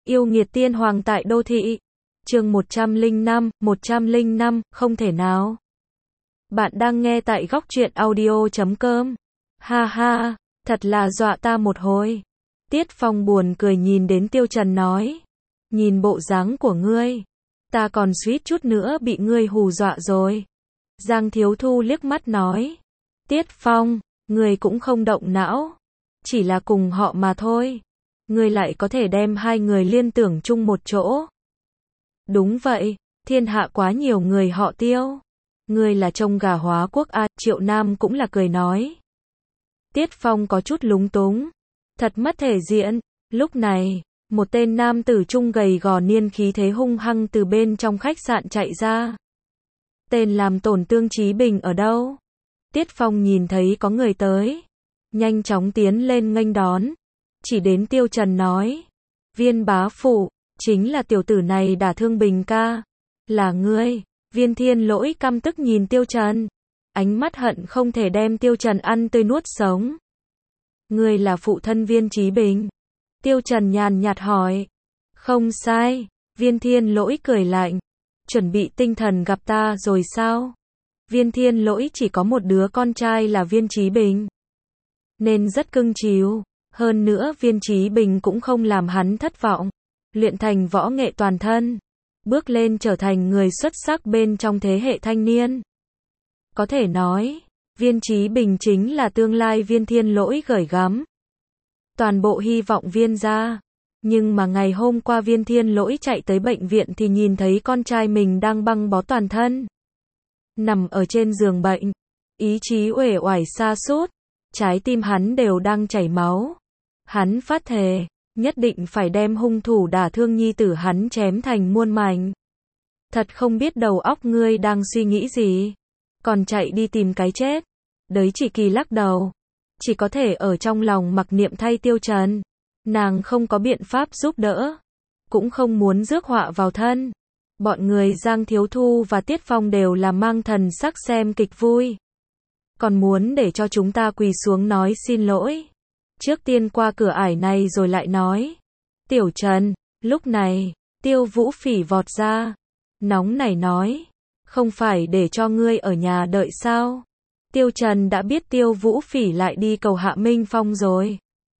Yêu nghiệt tiên hoàng tại đô thị. Chương 105, không thể nào. Bạn đang nghe tại góc truyện audio.com. Ha ha, thật là dọa ta một hồi. Tiết Phong buồn cười nhìn đến Tiêu Trần nói. Nhìn bộ dáng của ngươi, ta còn suýt chút nữa bị ngươi hù dọa rồi. Giang Thiếu Thu liếc mắt nói. Tiết Phong, ngươi cũng không động não. Chỉ là cùng họ mà thôi. Ngươi lại có thể đem hai người liên tưởng chung một chỗ. Đúng vậy, thiên hạ quá nhiều người họ Tiêu. Ngươi là trông gà hóa quốc à, Triệu Nam cũng là cười nói. Tiết Phong có chút lúng túng. Thật mất thể diện. Lúc này, một tên nam tử trung gầy gò niên khí thế hung hăng từ bên trong khách sạn chạy ra. Tên làm tổn Tương Chí Bình ở đâu? Tiết Phong nhìn thấy có người tới, nhanh chóng tiến lên nghênh đón. Chỉ đến Tiêu Trần nói. Viên bá phụ, chính là tiểu tử này đả thương Bình ca. Là ngươi. Viên Thiên Lỗi căm tức nhìn Tiêu Trần. Ánh mắt hận không thể đem Tiêu Trần ăn tươi nuốt sống. Ngươi là phụ thân Viên Chí Bình? Tiêu Trần nhàn nhạt hỏi. Không sai. Viên Thiên Lỗi cười lạnh. Chuẩn bị tinh thần gặp ta rồi sao? Viên Thiên Lỗi chỉ có một đứa con trai là Viên Chí Bình, nên rất cưng chiều. Hơn nữa Viên Chí Bình cũng không làm hắn thất vọng. Luyện thành võ nghệ toàn thân, bước lên trở thành người xuất sắc bên trong thế hệ thanh niên. Có thể nói, Viên Chí Bình chính là tương lai Viên Thiên Lỗi gửi gắm. Toàn bộ hy vọng Viên gia. Nhưng mà ngày hôm qua Viên Thiên Lỗi chạy tới bệnh viện thì nhìn thấy con trai mình đang băng bó toàn thân, nằm ở trên giường bệnh, ý chí uể oải sa sút, trái tim hắn đều đang chảy máu. Hắn phát thề, nhất định phải đem hung thủ đả thương nhi tử hắn chém thành muôn mảnh. Thật không biết đầu óc ngươi đang suy nghĩ gì, còn chạy đi tìm cái chết. Đấy chỉ Kỳ lắc đầu, chỉ có thể ở trong lòng mặc niệm thay Tiêu Trần. Nàng không có biện pháp giúp đỡ, cũng không muốn rước họa vào thân. Bọn người Giang Thiếu Thu và Tiết Phong đều là mang thần sắc xem kịch vui. Còn muốn để cho chúng ta quỳ xuống nói xin lỗi. Trước tiên qua cửa ải này rồi lại nói. Tiểu Trần, lúc này, Tiêu Vũ Phỉ vọt ra. Nóng nảy nói. Không phải để cho ngươi ở nhà đợi sao? Tiêu Trần đã biết Tiêu Vũ Phỉ lại đi cầu Hạ Minh Phong rồi.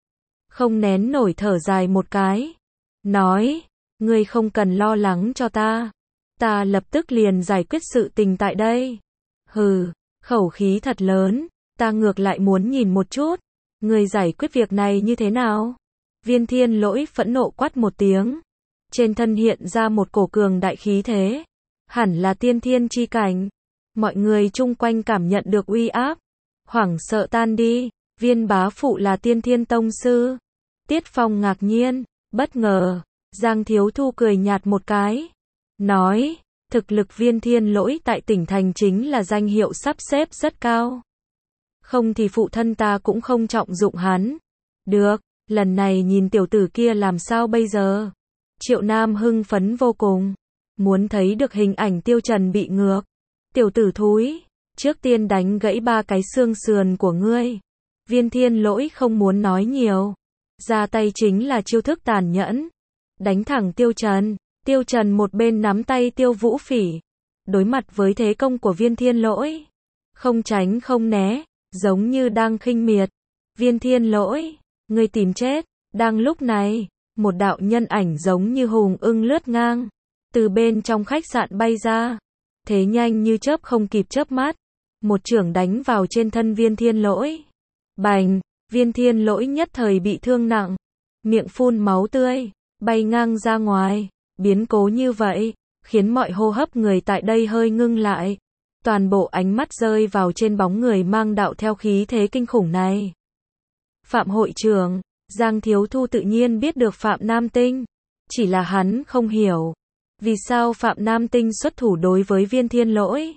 Không nén nổi thở dài một cái. Nói, ngươi không cần lo lắng cho ta. Ta lập tức liền giải quyết sự tình tại đây. Hừ, khẩu khí thật lớn, ta ngược lại muốn nhìn một chút. Ngươi giải quyết việc này như thế nào? Viên Thiên Lỗi phẫn nộ quát một tiếng. Trên thân hiện ra một cổ cường đại khí thế. Hẳn là tiên thiên chi cảnh. Mọi người chung quanh cảm nhận được uy áp, hoảng sợ tan đi. Viên bá phụ là tiên thiên tông sư. Tiết Phong ngạc nhiên, bất ngờ. Giang Thiếu Thu cười nhạt một cái. Nói, thực lực Viên Thiên Lỗi tại tỉnh thành chính là danh hiệu sắp xếp rất cao. Không thì phụ thân ta cũng không trọng dụng hắn. Được, lần này nhìn tiểu tử kia làm sao bây giờ? Triệu Nam hưng phấn vô cùng. Muốn thấy được hình ảnh Tiêu Trần bị ngược. Tiểu tử thúi, trước tiên đánh gãy 3 cái xương sườn của ngươi. Viên Thiên Lỗi không muốn nói nhiều. Ra tay chính là chiêu thức tàn nhẫn. Đánh thẳng Tiêu Trần. Tiêu Trần một bên nắm tay Tiêu Vũ Phỉ. Đối mặt với thế công của Viên Thiên Lỗi. Không tránh không né, giống như đang khinh miệt. Viên Thiên Lỗi, ngươi tìm chết. Đang lúc này, một đạo nhân ảnh giống như hùng ưng lướt ngang. Từ bên trong khách sạn bay ra. Thế nhanh như chớp không kịp chớp mắt. Một chưởng đánh vào trên thân Viên Thiên Lỗi. Bành, Viên Thiên Lỗi nhất thời bị thương nặng. Miệng phun máu tươi, bay ngang ra ngoài. Biến cố như vậy, khiến mọi hô hấp người tại đây hơi ngưng lại. Toàn bộ ánh mắt rơi vào trên bóng người mang đạo theo khí thế kinh khủng này. Phạm hội trưởng, Giang Thiếu Thu tự nhiên biết được Phạm Nam Tinh. Chỉ là hắn không hiểu. Vì sao Phạm Nam Tinh xuất thủ đối với Viên Thiên Lỗi?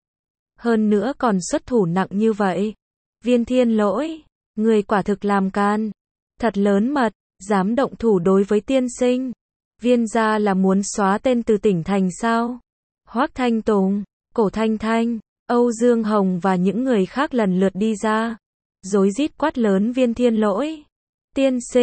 Hơn nữa còn xuất thủ nặng như vậy. Viên Thiên Lỗi, người quả thực làm can. Thật lớn mật, dám động thủ đối với tiên sinh. Viên gia là muốn xóa tên từ tỉnh thành sao? Hoắc Thanh Tùng, Cổ Thanh Thanh, Âu Dương Hồng và những người khác lần lượt đi ra. Rối rít quát lớn Viên Thiên Lỗi. Tiên sinh,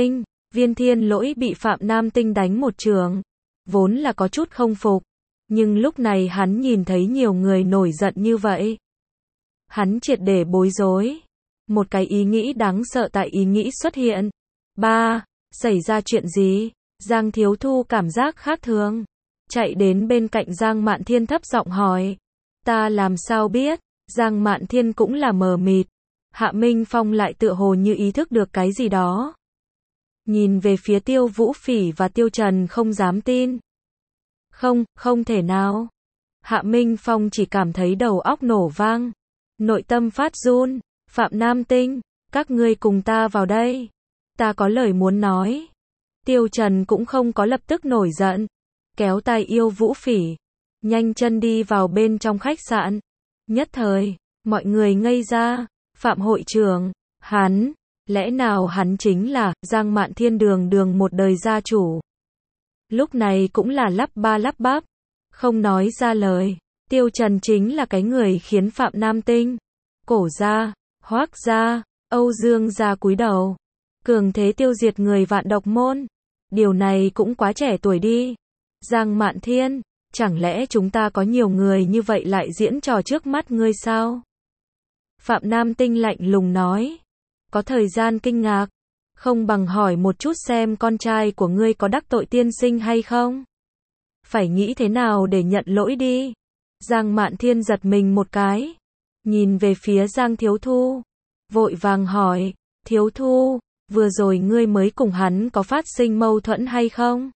Viên Thiên Lỗi bị Phạm Nam Tinh đánh một chưởng, vốn là có chút không phục, nhưng lúc này hắn nhìn thấy nhiều người nổi giận như vậy. Hắn triệt để bối rối. Một cái ý nghĩ đáng sợ tại ý nghĩ xuất hiện. Ba, xảy ra chuyện gì? Giang Thiếu Thu cảm giác khác thường. Chạy đến bên cạnh Giang Mạn Thiên thấp giọng hỏi. Ta làm sao biết? Giang Mạn Thiên cũng là mờ mịt. Hạ Minh Phong lại tựa hồ như ý thức được cái gì đó. Nhìn về phía Tiêu Vũ Phỉ và Tiêu Trần không dám tin. Không thể nào. Hạ Minh Phong chỉ cảm thấy đầu óc nổ vang. Nội tâm phát run. Phạm Nam Tinh, các ngươi cùng ta vào đây. Ta có lời muốn nói. Tiêu Trần cũng không có lập tức nổi giận. Kéo tay Yêu Vũ Phỉ. Nhanh chân đi vào bên trong khách sạn. Nhất thời, mọi người ngây ra. Phạm hội trưởng, hắn, lẽ nào hắn chính là Giang Mạn Thiên đường một đời gia chủ. Lúc này cũng là lắp ba lắp bắp, không nói ra lời. Tiêu Trần chính là cái người khiến Phạm Nam Tinh, Cổ gia, Hoắc gia, Âu Dương gia cúi đầu. Cường thế tiêu diệt người Vạn Độc môn. Điều này cũng quá trẻ tuổi đi. Giang Mạn Thiên, chẳng lẽ chúng ta có nhiều người như vậy lại diễn trò trước mắt ngươi sao? Phạm Nam Tinh lạnh lùng nói. Có thời gian kinh ngạc. Không bằng hỏi một chút xem con trai của ngươi có đắc tội tiên sinh hay không? Phải nghĩ thế nào để nhận lỗi đi. Giang Mạn Thiên giật mình một cái. Nhìn về phía Giang Thiếu Thu. Vội vàng hỏi. Thiếu Thu, vừa rồi ngươi mới cùng hắn có phát sinh mâu thuẫn hay không?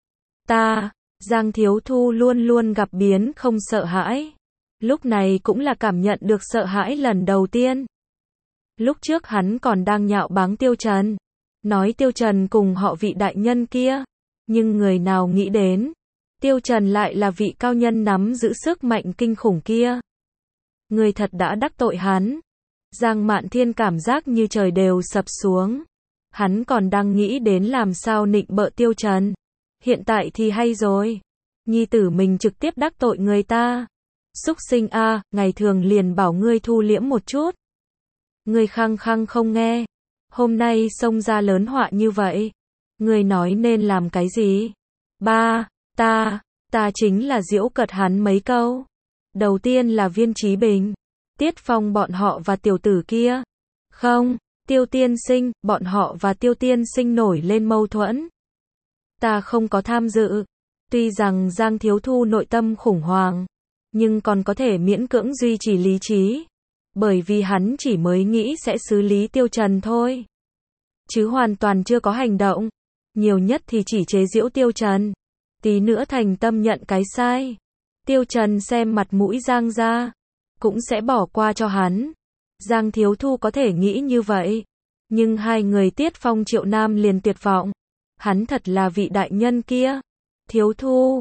Giang Thiếu Thu luôn luôn gặp biến không sợ hãi. Lúc này cũng là cảm nhận được sợ hãi lần đầu tiên. Lúc trước hắn còn đang nhạo báng Tiêu Trần. Nói Tiêu Trần cùng họ vị đại nhân kia. Nhưng người nào nghĩ đến. Tiêu Trần lại là vị cao nhân nắm giữ sức mạnh kinh khủng kia. Người thật đã đắc tội hắn. Giang Mạn Thiên cảm giác như trời đều sập xuống. Hắn còn đang nghĩ đến làm sao nịnh bợ Tiêu Trần. Hiện tại thì hay rồi. Nhi tử mình trực tiếp đắc tội người ta. Súc sinh a, ngày thường liền bảo ngươi thu liễm một chút. Ngươi khăng khăng không nghe. Hôm nay xông ra lớn họa như vậy. Ngươi nói nên làm cái gì? Ta chính là giễu cợt hắn mấy câu. Đầu tiên là Viên Chí Bình, Tiết Phong bọn họ và tiểu tử kia. Không, Tiêu tiên sinh, bọn họ và Tiêu tiên sinh nổi lên mâu thuẫn. Ta không có tham dự. Tuy rằng Giang Thiếu Thu nội tâm khủng hoảng, nhưng còn có thể miễn cưỡng duy trì lý trí. Bởi vì hắn chỉ mới nghĩ sẽ xử lý Tiêu Trần thôi. Chứ hoàn toàn chưa có hành động. Nhiều nhất thì chỉ chế giễu Tiêu Trần. Tí nữa thành tâm nhận cái sai. Tiêu Trần xem mặt mũi Giang ra. Cũng sẽ bỏ qua cho hắn. Giang Thiếu Thu có thể nghĩ như vậy. Nhưng hai người Tiết Phong Triệu Nam liền tuyệt vọng. Hắn thật là vị đại nhân kia. Thiếu Thu,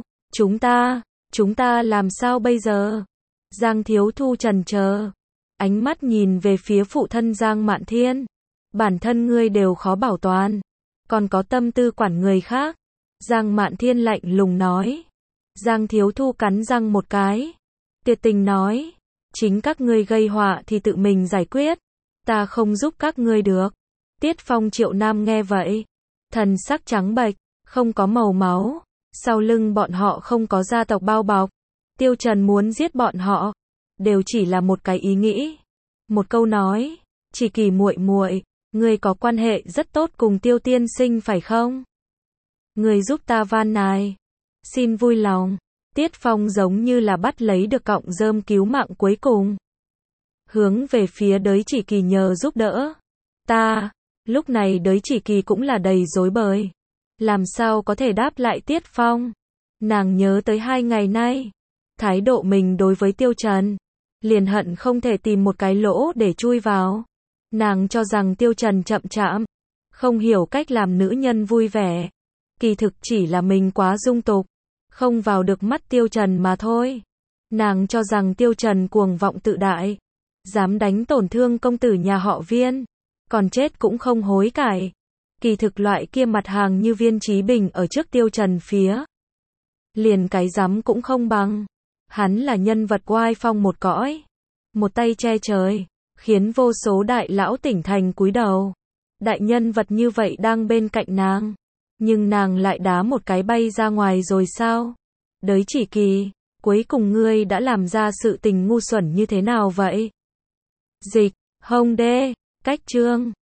chúng ta làm sao bây giờ? Giang Thiếu Thu trần chờ. Ánh mắt nhìn về phía phụ thân Giang Mạn Thiên. Bản thân ngươi đều khó bảo toàn. Còn có tâm tư quản người khác. Giang Mạn Thiên lạnh lùng nói. Giang Thiếu Thu cắn răng một cái. Tuyệt tình nói. Chính các ngươi gây họa thì tự mình giải quyết. Ta không giúp các ngươi được. Tiết Phong Triệu Nam nghe vậy. Thần sắc trắng bệch, không có màu máu. Sau lưng bọn họ không có gia tộc bao bọc. Tiêu Trần muốn giết bọn họ. Đều chỉ là một cái ý nghĩ. Một câu nói. Chỉ Kỳ muội muội, ngươi có quan hệ rất tốt cùng Tiêu tiên sinh phải không? Ngươi giúp ta van nài. Xin vui lòng. Tiết Phong giống như là bắt lấy được cọng rơm cứu mạng cuối cùng. Hướng về phía Đới Chỉ Kỳ nhờ giúp đỡ. Lúc này Đới Chỉ Kỳ cũng là đầy rối bời. Làm sao có thể đáp lại Tiết Phong? Nàng nhớ tới 2 ngày nay. Thái độ mình đối với Tiêu Trần. Liền hận không thể tìm một cái lỗ để chui vào. Nàng cho rằng Tiêu Trần chậm chạp. Không hiểu cách làm nữ nhân vui vẻ. Kỳ thực chỉ là mình quá dung tục. Không vào được mắt Tiêu Trần mà thôi. Nàng cho rằng Tiêu Trần cuồng vọng tự đại. Dám đánh tổn thương công tử nhà họ Viên. Còn chết cũng không hối cải. Kỳ thực loại kia mặt hàng như Viên Chí Bình ở trước Tiêu Trần phía. Liền cái dám cũng không bằng. Hắn là nhân vật oai phong một cõi. Một tay che trời. Khiến vô số đại lão tỉnh thành cúi đầu. đại nhân vật như vậy đang bên cạnh nàng. Nhưng nàng lại đá một cái bay ra ngoài rồi sao? Đới Chỉ Kỳ, cuối cùng ngươi đã làm ra sự tình ngu xuẩn như thế nào vậy? Dịch, Hồng Đê, cách chương.